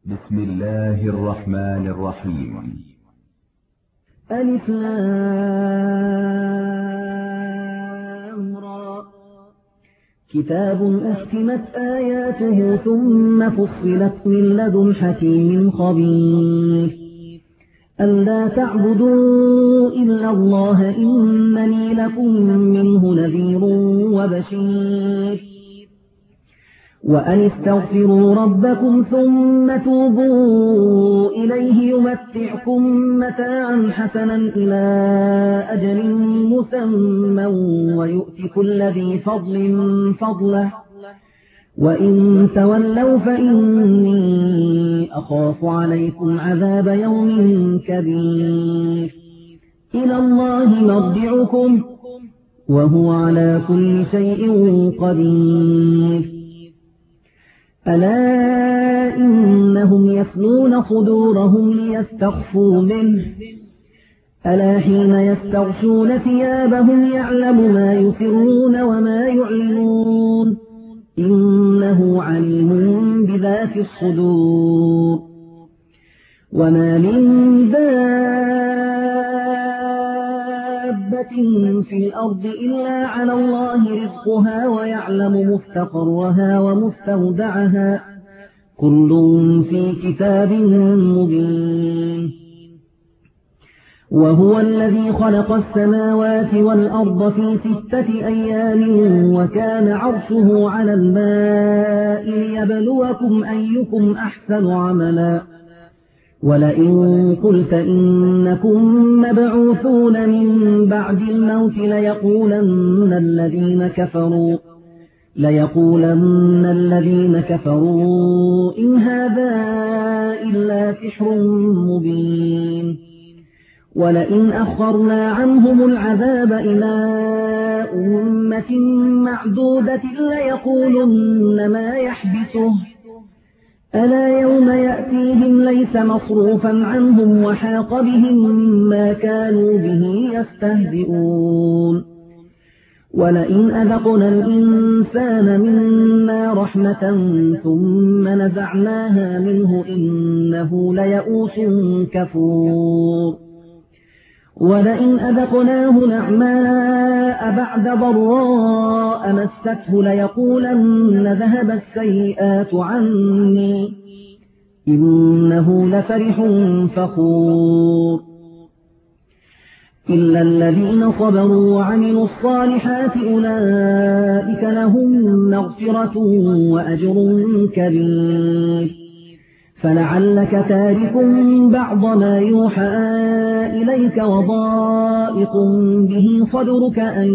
بسم الله الرحمن الرحيم. ألف لام را. كتاب أحكمت آياته ثم فصلت من لدن حكيم خبير. ألا تعبدوا إلا الله إنني لكم منه نذير وبشير. وأن استغفروا ربكم ثم توبوا إليه يمتعكم متاعا حسنا إلى أجل مسمى ويؤت كل ذي فضل فضله وإن تولوا فإني أخاف عليكم عذاب يوم كبير. إلى الله مرجعكم وهو على كل شيء قدير. ألا إنهم يثنون صدورهم ليستخفوا منه ألا حين يستغشون ثيابهم يعلم ما يسرون وما يعلنون إنه عليم بذات الصدور. وما من دابة في الأرض إلا على الله رزقها ويعلم مستقرها ومستودعها كل في كتاب مبين. وهو الذي خلق السماوات والأرض في 6 أيام وكان عرشه على الماء ليبلوكم أيكم أحسن عملا. ولئن قلت إنكم مبعوثون من بعد الموت ليقولن الذين كفروا إن هذا إلا سحر مبين. ولئن أخرنا عنهم العذاب إلى أمة معدودة ليقولن ما يحبسه ألا يوم يأتيهم ليس مصروفا عنهم وحاق بهم ما كانوا به يستهزئون. ولئن أذقنا الإنسان منا رحمة ثم نزعناها منه إنه ليئوس كفور. ولئن أذقناه نعماء بعد ضراء مسته ليقولن ذهب السيئات عني إنه لفرح فخور. إلا الذين صبروا وعملوا الصالحات أولئك لهم مغفرة وأجر كبير. فلعلك تارك بعض ما يوحى إليك وضائق به صدرك أن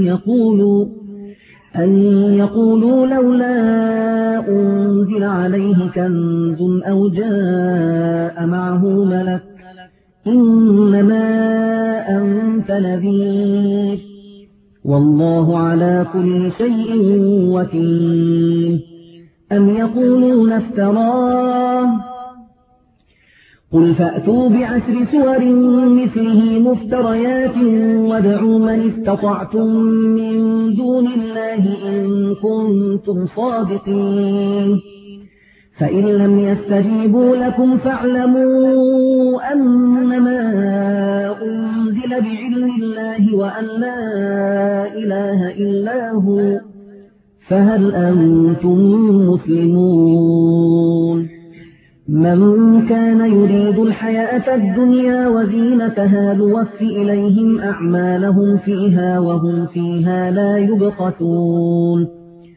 يقولوا لولا أنزل عليه كنز أو جاء معه ملك إنما أنت نذير والله على كل شيء وكيل. أم يقولون افتراه قل فأتوا بعشر سور مثله مفتريات وادعوا من استطعتم من دون الله إن كنتم صادقين. فإن لم يستجيبوا لكم فاعلموا أنما أنزل بعلم الله وأن لا إله إلا هو فهل أنتم مسلمون. من كان يريد الحياة الدنيا وزينتها نوف إليهم أعمالهم فيها وهم فيها لا يبخسون.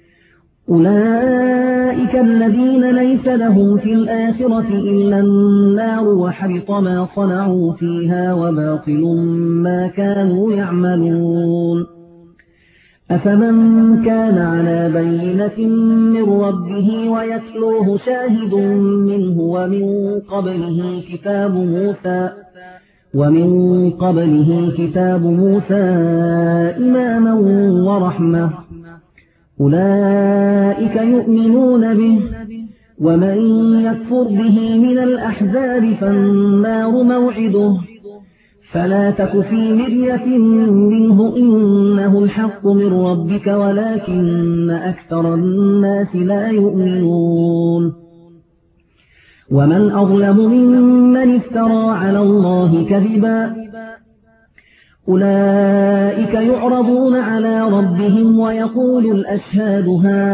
أولئك الذين ليس لهم في الآخرة إلا النار وحبط ما صنعوا فيها وباطل ما كانوا يعملون. أفمن كان على بينة من ربه ويتلوه شاهد منه ومن قبله كتاب موسى إماما ورحمة أولئك يؤمنون به. ومن يكفر به من الأحزاب فالنار موعده فلا تك في مرية منه إنه الحق من ربك ولكن أكثر الناس لا يؤمنون. ومن أظلم ممن افترى على الله كذبا أولئك يعرضون على ربهم ويقول الأشهاد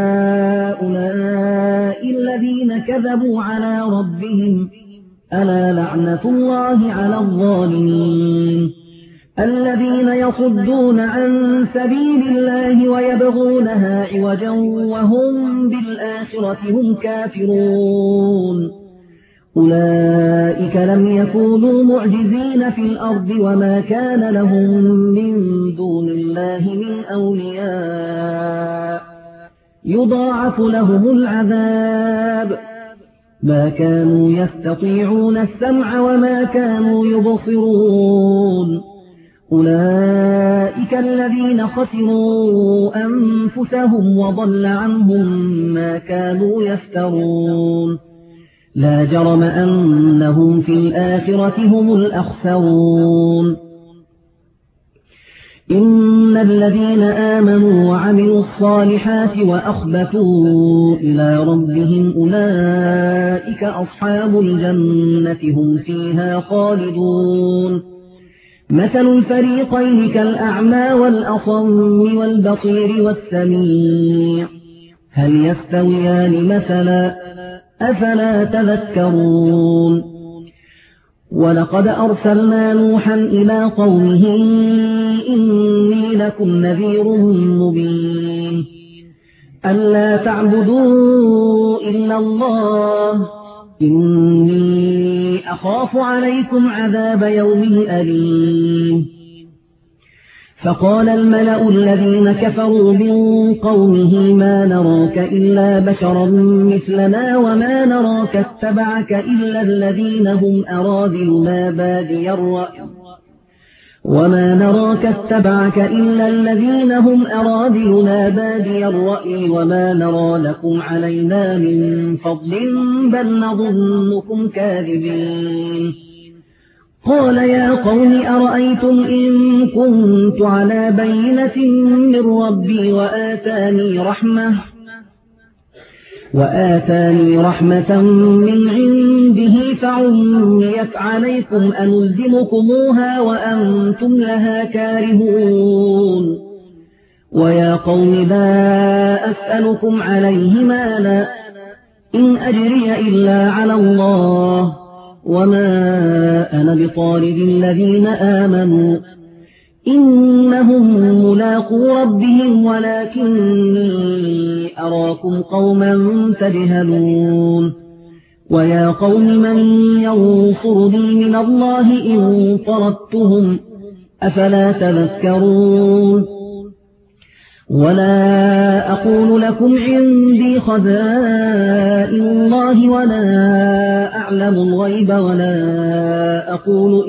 هؤلاء الذين كذبوا على ربهم ألا لعنة الله على الظالمين الذين يصدون عن سبيل الله ويبغونها عوجا وهم بالآخرة هم كافرون أولئك لم يكونوا معجزين في الأرض وما كان لهم من دون الله من أولياء يضاعف لهم العذاب ما كانوا يستطيعون السمع وما كانوا يبصرون أولئك الذين خسروا أنفسهم وضل عنهم ما كانوا يفترون لا جرم أنهم في الآخرة هم الأخسرون إن الذين آمنوا وعملوا الصالحات وأخبتوا إلى ربهم أولئك أصحاب الجنة هم فيها خالدون مثل الفريقين كالأعمى والأصم والبصير والسميع هل يستويان مثلا أفلا تذكرون ولقد أرسلنا نوحا إلى قومه إني لكم نذير مبين ألا تعبدوا إلا الله إني أخاف عليكم عذاب يوم أليم فقال الملأ الذين كفروا من قومه ما نراك إلا بشرا مثلنا وما نراك اتبعك إلا الذين هم أراذلنا بادي الرأي وما نرى لكم علينا من فضل بل نظنكم كاذبين قال يا قوم أرأيتم إن كنت على بينة من ربي وآتاني رحمة من عنده فعميت عليكم أنلزمكموها وأنتم لها كارهون ويا قوم لا أسألكم عليه مالا إن أجري إلا على الله وما أنا بطارد الذين آمنوا إنهم ملاقو ربهم ولكني أراكم قوما تجهلون ويا قوم من ينصرني من الله إن طردتهم أفلا تذكرون ولا أقول لكم عندي خزائن الله ولا أعلم الغيب ولا أقول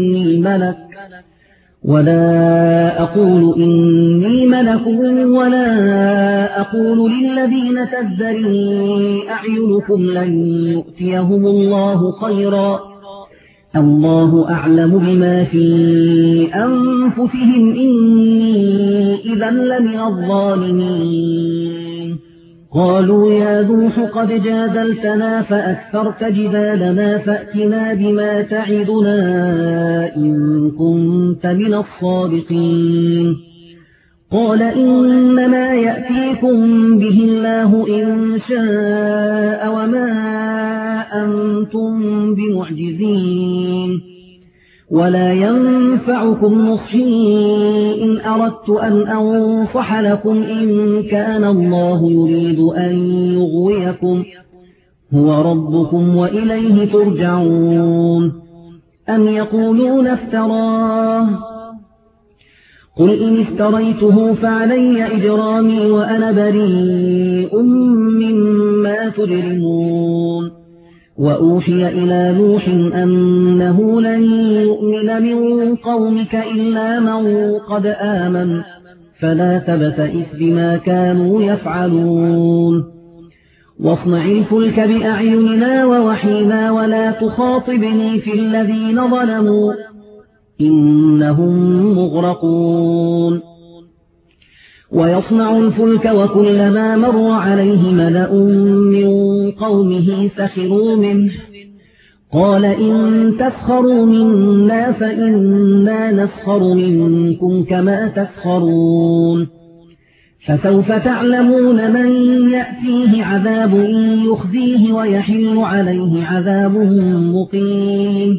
إني ملك ولا أقول للذين تزدري أعينكم لن يؤتيهم الله خيرا الله أعلم بما في أنفسهم إني إذا لمن الظالمين قالوا يا نوح قد جادلتنا فأكثرت جدالنا فأتنا بما تعدنا إن كنت من الصادقين قال إنما يأتيكم به الله إن شاء وما أنتم بمعجزين ولا ينفعكم نصحي إن أردت أن أنصح لكم إن كان الله يريد أن يغويكم هو ربكم وإليه ترجعون أم يقولون افتراه قل إن افتريته فعلي إجرامي وأنا بريء مما تجرمون وأوحي إلى نوح أنه لن يؤمن من قومك إلا من قد آمن فلا تبتئس بما كانوا يفعلون واصنع الفلك بأعيننا ووحينا ولا تخاطبني في الذين ظلموا إنهم مغرقون ويصنع الفلك وكلما مر عليه ملأ من قومه سخروا منه قال إن تسخروا منا فإنا نسخر منكم كما تسخرون فسوف تعلمون من يأتيه عذاب يخزيه ويحل عليه عذاب مقيم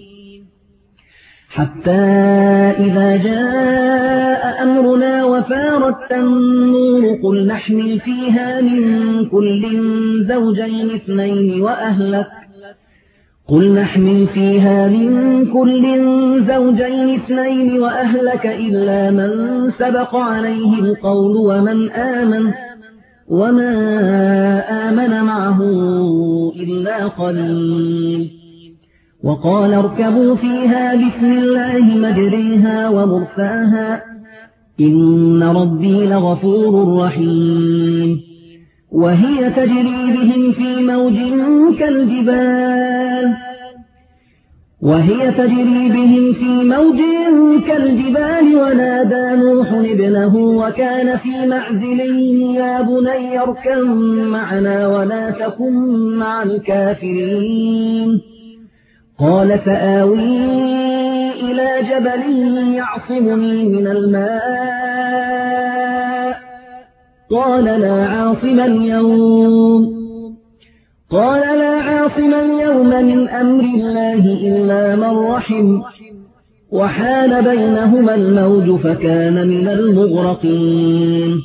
حتى إذا جاء أمرنا وفارت النور قل نحمل فيها من كل زوجين اثنين وأهلك إلا من سبق عليه القول ومن آمن وما آمن معه إلا قليل وقال اركبوا فيها بسم الله مجريها ومرساها إن ربي لغفور رحيم وهي تجري بهم في موج كالجبال ونادى نوح ابنه وكان في معزل يا بني اركب معنا ولا تكن مع الكافرين قال سآوي إلى جبل يعصمني من الماء قال لا عاصم اليوم من أمر الله إلا من رحم وحال بينهما الموج فكان من المغرقين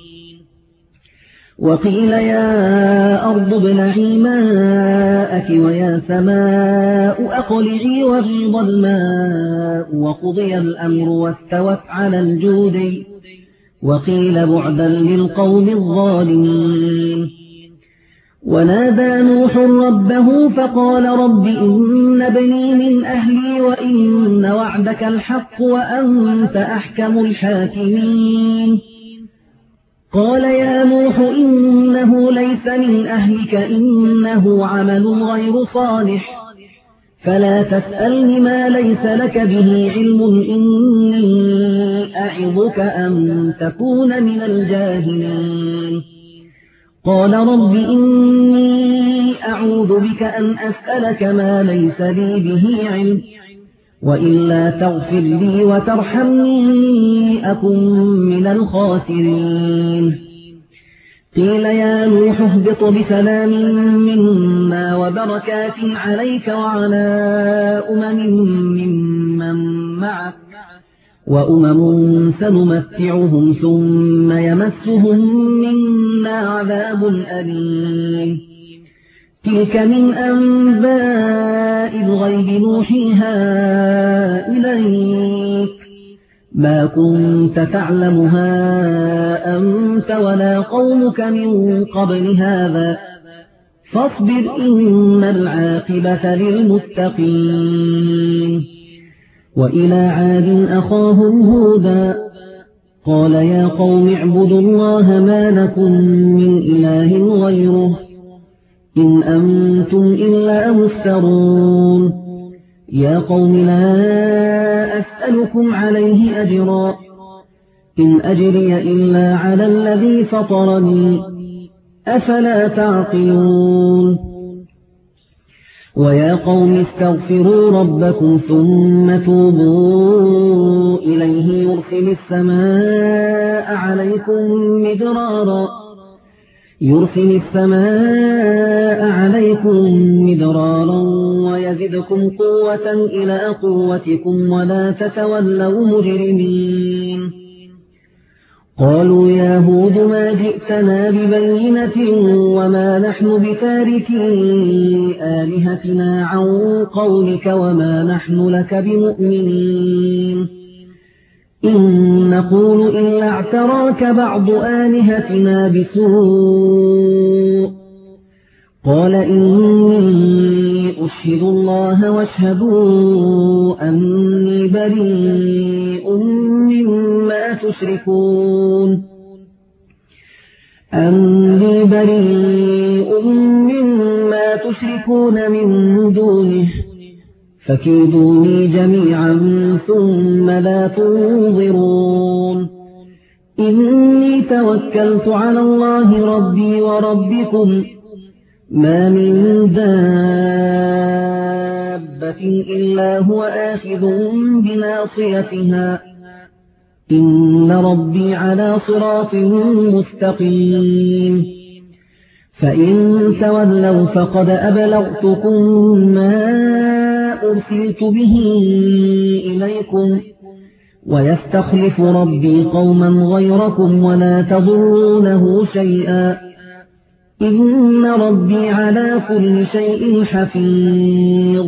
وقيل يا أرض ابلعي ماءك ويا سماء أقلعي وغيض الماء وقضي الأمر واستوت على الجود وقيل بعدا للقوم الظالمين ونادى نوح ربه فقال رب إن ابني من أهلي وإن وعدك الحق وأنت أحكم الحاكمين قال يا نوح إنه ليس من أهلك إنه عمل غير صالح فلا تسألني ما ليس لك به علم إني أعظك أن تكون من الجاهلين قال رب إني أعوذ بك أن أسألك ما ليس لي به علم وإلا تغفر لي وترحمني أكن من الخاسرين قيل يا نوح اهبط بسلام منا وبركات عليك وعلى ممن معك وأمم سنمتعهم ثم يمسهم منا عذاب أليم تلك من أنباء الغيب نوحيها إليك ما كنت تعلمها أنت ولا قومك من قبل هذا فاصبر إن العاقبة للمتقين وإلى عاد أخاهم هودا قال يا قوم اعبدوا الله ما لكم من إله غيره إن أنتم إلا مفترون يا قوم لا أسألكم عليه أجرا إن أجري إلا على الذي فطرني أفلا تعقلون ويا قوم استغفروا ربكم ثم توبوا إليه يرسل السماء عليكم مدرارا ويزدكم قوة إلى قوتكم ولا تتولوا مجرمين قالوا يا هود ما جئتنا ببينة وما نحن بتاركي آلهتنا عن قولك وما نحن لك بمؤمنين إن نقول إلا اعتراك بعض آلهتنا بسوء قال إني أشهد الله واشهدوا أني بريء مما تشركون من دونه فكيدوني جميعا ثم لا تنظرون إني توكلت على الله ربي وربكم ما من دابة إلا هو آخذ بناصيتها إن ربي على صراط مستقيم فإن تولوا فقد أبلغتكم ما أرسلت به إليكم ويستخلف ربي قوما غيركم ولا تضرونه شيئا إن ربي على كل شيء حفيظ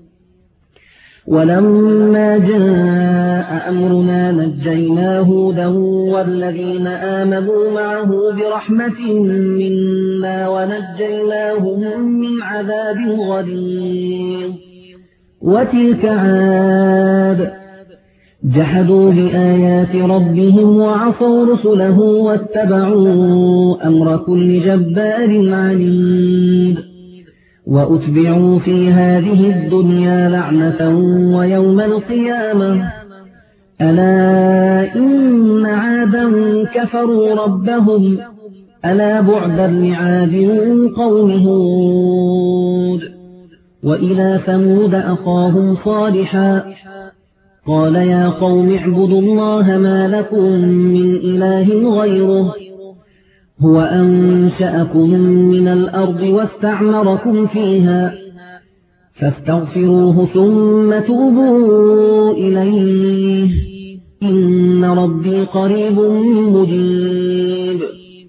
ولما جاء أمرنا نجينا هودا والذين آمنوا معه برحمة منا ونجيناهم من عذاب غليظ وتلك عاد جحدوا بآيات ربهم وعصوا رسله واتبعوا أمر كل جبار عنيد وأتبعوا في هذه الدنيا لعنة ويوم القيامة ألا إن عادا كفروا ربهم ألا بعدا لعاد قوم هود وإلى ثمود أخاهم صالحا قال يا قوم اعبدوا الله ما لكم من إله غيره هو أنشأكم من الأرض واستعمركم فيها فاستغفروه ثم توبوا إليه إن ربي قريب مجيب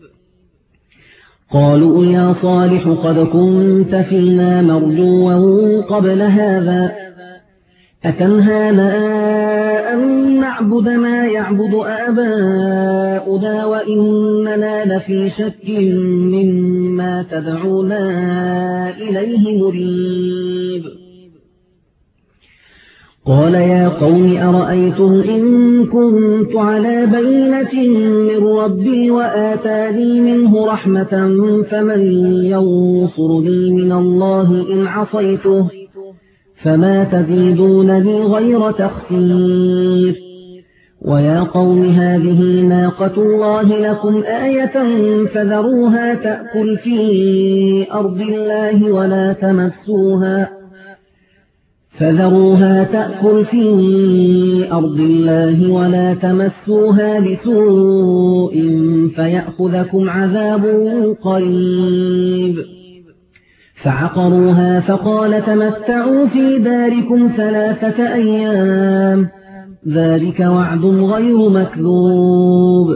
قالوا يا صالح قد كنت فينا مرجوا قبل هذا أتنهانا أن نعبد ما يعبد آباؤنا وإننا لفي شك مما تدعونا إليه مريب قال يا قوم أرأيتم إن كنت على بينة من ربي وآتاني منه رحمة فمن ينصرني من الله إن عصيته فما تزيدونني غير تخسير ويا قوم هذه ناقة الله لكم آية فذروها تأكل في أرض الله ولا تمسوها بسوء فيأخذكم عذاب قريب فعقروها فقال تمتعوا في داركم 3 أيام ذلك وعد غير مكذوب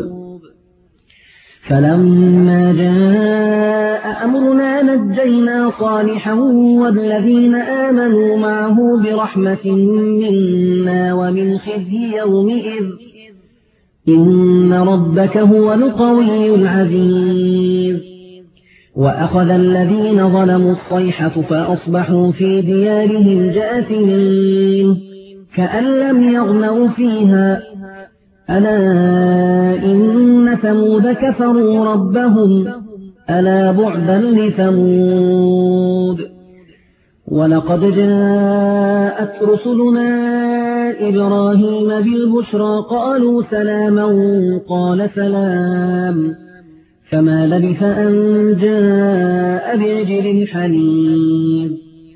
فلما جاء أمرنا نجينا صالحا والذين آمنوا معه برحمة منا ومن خزي يومئذ إن ربك هو القوي العزيز وأخذ الذين ظلموا الصيحة فأصبحوا في ديارهم جاثمين كأن لم يغنوا فيها ألا إن ثمود كفروا ربهم ألا بعدا لثمود ولقد جاءت رسلنا إبراهيم بالبشرى قالوا سلاما قال سلام فما لبث أن جاء بعجل حنيذ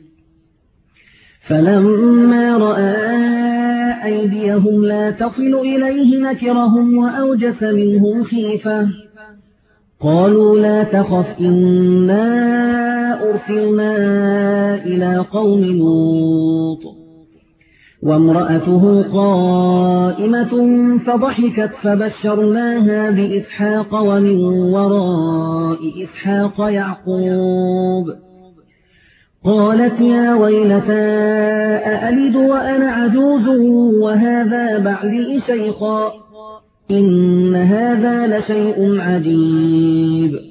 فلما رأى أيديهم لا تصل إليه نكرهم وأوجس منهم خيفة قالوا لا تخف إنا أرسلنا إلى قوم لوط وامرأته قائمة فضحكت فبشرناها بإسحاق ومن وراء إسحاق يعقوب قالت يا ويلتى أألد وأنا عجوز وهذا بعلي شيخا إن هذا لشيء عجيب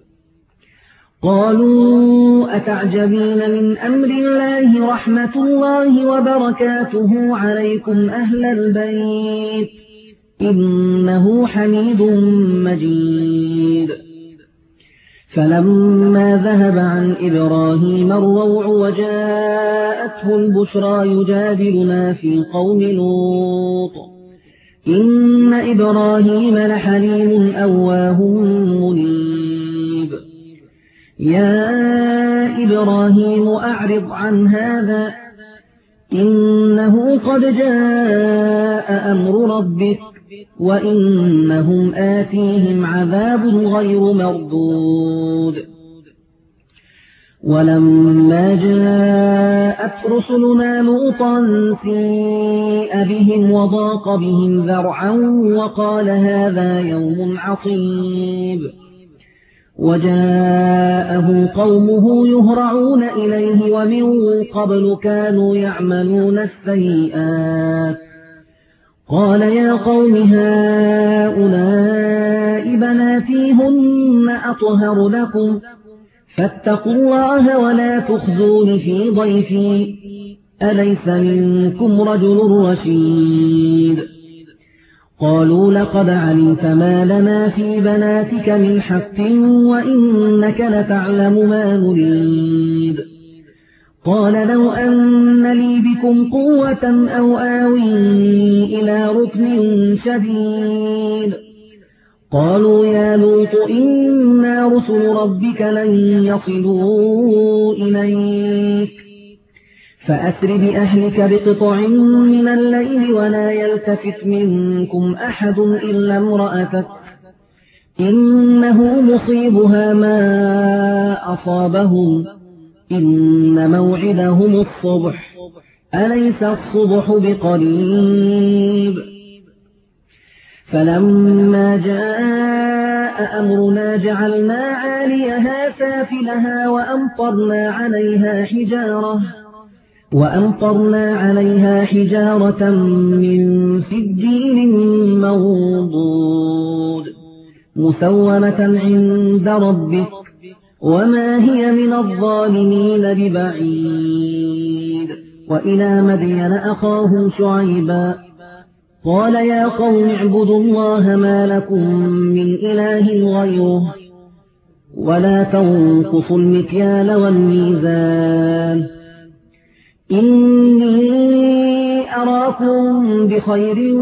قالوا أتعجبين من أمر الله رحمة الله وبركاته عليكم أهل البيت إنه حميد مجيد فلما ذهب عن إبراهيم الروع وجاءته البشرى يجادلنا في قوم لوط إن إبراهيم لحليم أواه منيب يا إبراهيم أعرض عن هذا إنه قد جاء أمر ربك وإنهم آتيهم عذاب غير مردود ولما جاءت رسلنا لوطا سيء بهم وضاق بهم ذرعا وقال هذا يوم عصيب وجاءه قومه يهرعون إليه ومن قبل كانوا يعملون السيئات قال يا قوم هؤلاء بناتي هن أطهر لكم فاتقوا الله ولا تخزون في ضيفي أليس منكم رجل رشيد قالوا لقد علمت ما لنا في بناتك من حق وإنك لتعلم ما نريد قال لو أن لي بكم قوة أو آوي إلى ركن شديد قالوا يا لوط إنا رسل ربك لن يصلوا إليك فأسر بأهلك بقطع من الليل ولا يلتفت منكم أحد إلا امرأتك إنه مصيبها ما أصابهم إن موعدهم الصبح أليس الصبح بقريب فلما جاء أمرنا جعلنا عاليها سافلها وأمطرنا عليها حجارة من سجيل منضود مسومة عند ربك وما هي من الظالمين ببعيد وإلى مدين أخاهم شعيبا قال يا قوم اعبدوا الله ما لكم من إله غيره ولا تنقصوا المكيال والميزان إني أراكم بخير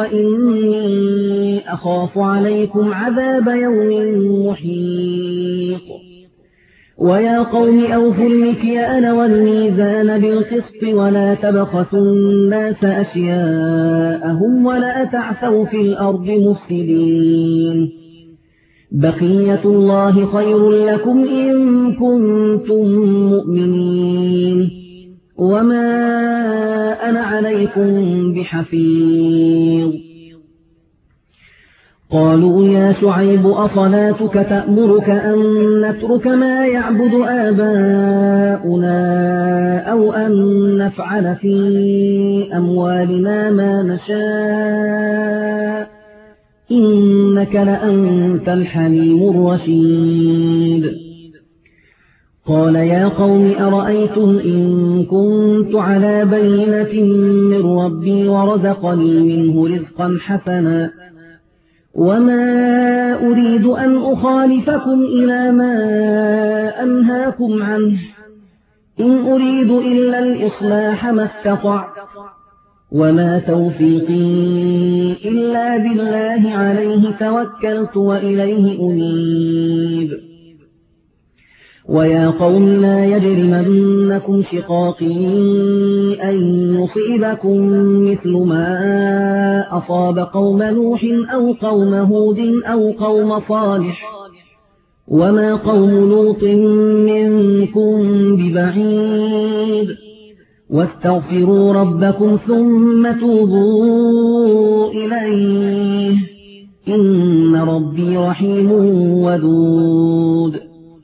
وإني أخاف عليكم عذاب يوم محيط ويا قوم أوفوا المكيال والميزان بالقسط ولا تبخسوا الناس أشياءهم ولا تعثوا في الأرض مفسدين بقية الله خير لكم إن كنتم مؤمنين وما أنا عليكم بحفيظ قالوا يا شعيب أصلاتك تأمرك أن نترك ما يعبد آباؤنا أو أن نفعل في أموالنا ما نشاء إنك لأنت الحليم الرشيد قال يا قوم أرأيتم إن كنت على بينة من ربي ورزقني منه رزقا حسنا وما أريد أن أخالفكم إلى ما أنهاكم عنه إن أريد إلا الإصلاح ما استطعت وما توفيقي إلا بالله عليه توكلت وإليه أنيب ويا قوم لا يجرمنكم شقاقي أن يصيبكم مثل ما أصاب قوم نوح أو قوم هود أو قوم صالح وما قوم لوط منكم ببعيد واستغفروا ربكم ثم توبوا إليه إن ربي رحيم ودود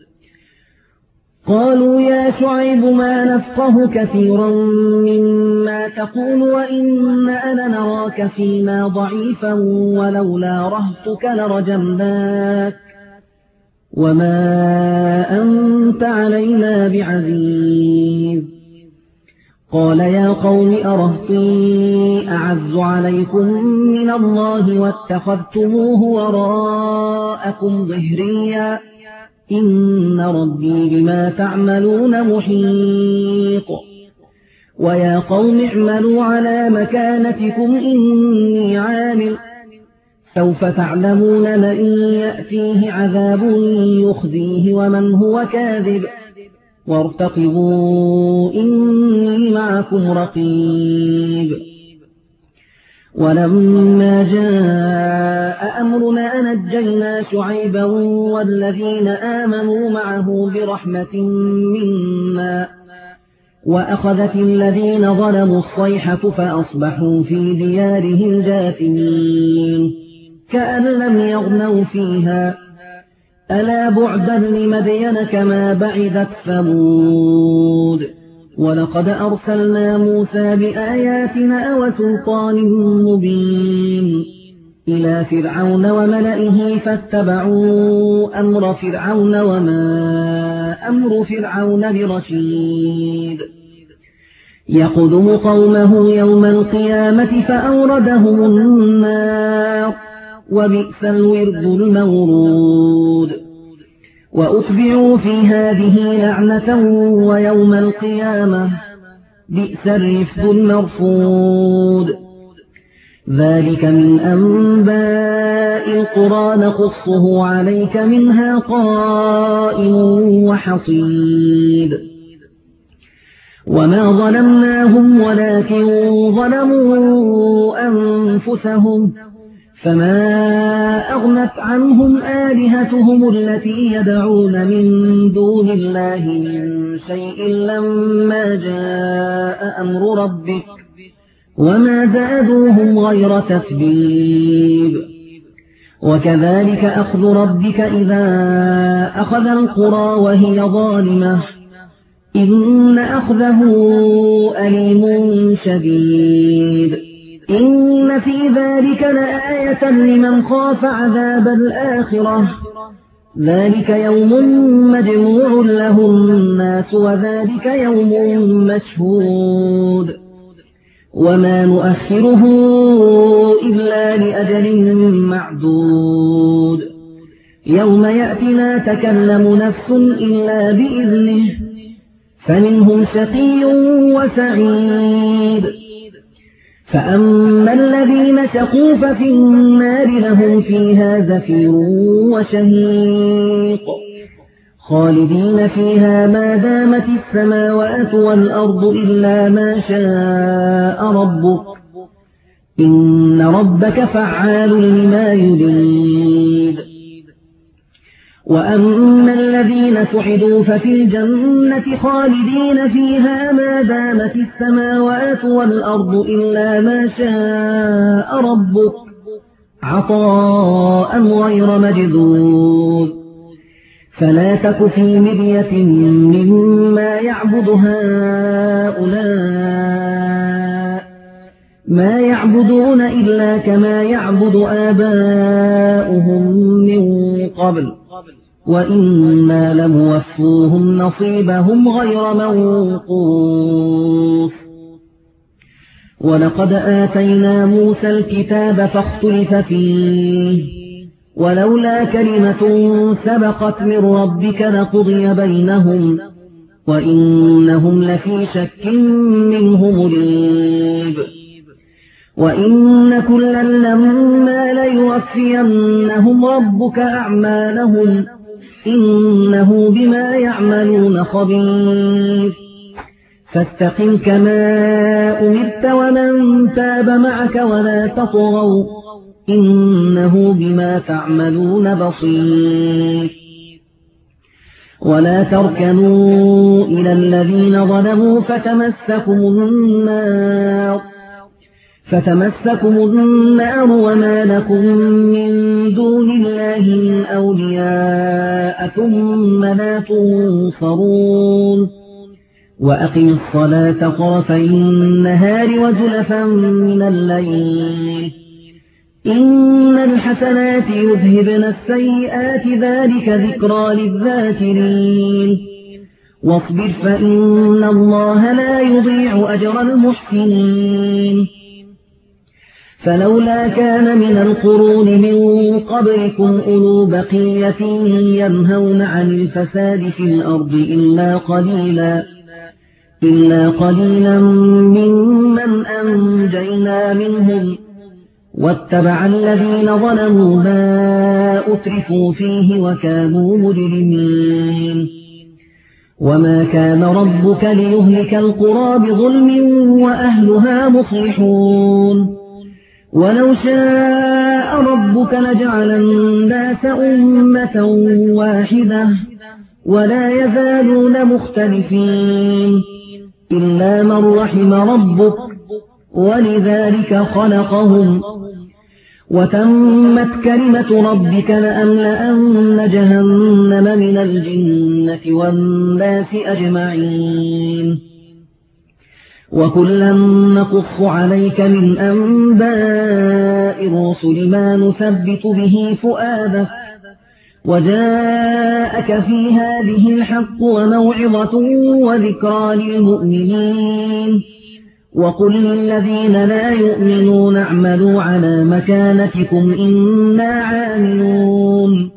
قالوا يا شعيب ما نفقه كثيرا مما تقول وإننا لنراك فينا ضعيفا ولولا رهطك لرجمناك وما أنت علينا بعزيز قال يا قوم أرهطي أعز عليكم من الله واتخذتموه وراءكم ظهريا إن ربي بما تعملون محيط ويا قوم اعملوا على مكانتكم إني عامل سوف تعلمون من يأتيه عذاب يخزيه ومن هو كاذب وارتقبوا إني معكم رقيب ولما جاء أمرنا نجينا شعيبا والذين آمنوا معه برحمة منا وأخذت الذين ظلموا الصيحة فأصبحوا في ديارهم جاثمين كأن لم يغنوا فيها ألا بعدا لمدين كما بعدت ثمود ولقد أرسلنا موسى بآياتنا وسلطان مبين إلى فرعون وملئه فاتبعوا أمر فرعون وما أمر فرعون برشيد يقدم قومه يوم القيامة فأوردهم النار وبئس الورد المورود وأتبعوا في هذه لعنة ويوم القيامة بئس الرفد المرفود ذلك من أنباء القرى نقصه عليك منها قائم وحصيد وما ظلمناهم ولكن ظلموا أنفسهم فما أغنت عنهم آلهتهم التي يدعون من دون الله من شيء لما جاء أمر ربك وما زادوهم غير تتبيب وكذلك أخذ ربك إذا أخذ القرى وهي ظالمة إن أخذه أليم شديد إن في ذلك لآية لمن خاف عذاب الآخرة ذلك يوم مجموع له الناس وذلك يوم مشهود وما نؤخره إلا لأجل معدود يوم يأتي لا تكلم نفس إلا بإذنه فمنهم شقي وسعيد فأما الذين شقوا ففي النار لهم فيها زفير وشهيق خالدين فيها ما دامت السماوات والأرض إلا ما شاء ربك إن ربك فعال لما يريد وأما الذين سعدوا ففي الجنة خالدين فيها ما دامت السماوات والأرض إلا ما شاء ربك عطاء غير مجذوذ فلا تك في مرية مما يعبد هؤلاء ما يعبدون إلا كما يعبد آباؤهم من قبل وإنا لموفوهم نصيبهم غير منقوص ولقد آتينا موسى الكتاب فاختلف فيه ولولا كلمة سبقت من ربك لقضي بينهم وإنهم لفي شك منه مريب وإن كلا لما ليوفينهم ربك أعمالهم إنه بما يعملون خبير فاستقم كما أمرت ومن تاب معك ولا تطغوا إنه بما تعملون بصير ولا تركنوا إلى الذين ظلموا فتمسكم النار وما لكم من دون الله من أولياء ثم لا تنصرون وأقم الصلاة طرفي النهار وزلفا من الليل إن الحسنات يذهبن السيئات ذلك ذكرى للذاكرين واصبر فإن الله لا يضيع أجر المحسنين فلولا كان من القرون من قبلكم أولو بقية ينهون عن الفساد في الأرض إلا قليلا ممن أنجينا منهم واتبع الذين ظلموا ما أترفوا فيه وكانوا مجرمين وما كان ربك ليهلك القرى بظلم وأهلها مصلحون ولو شاء ربك لجعل الناس أمة واحدة ولا يزالون مختلفين إلا من رحم ربك ولذلك خلقهم وتمت كلمة ربك لأملأن جهنم من الجنة والناس أجمعين وكلا نقص عليك من أنباء الرسل ما نثبت به فؤادك وجاءك في هذه الحق وموعظة وذكرى للمؤمنين وقل للذين لا يؤمنون اعملوا على مكانتكم إنا عاملون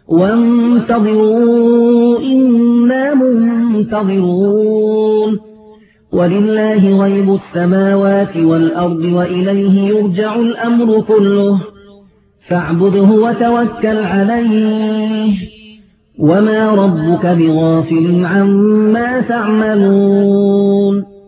وانتظروا إنا منتظرون ولله غيب السماوات والأرض وإليه يرجع الأمر كله فاعبده وتوكل عليه وما ربك بغافل عما تعملون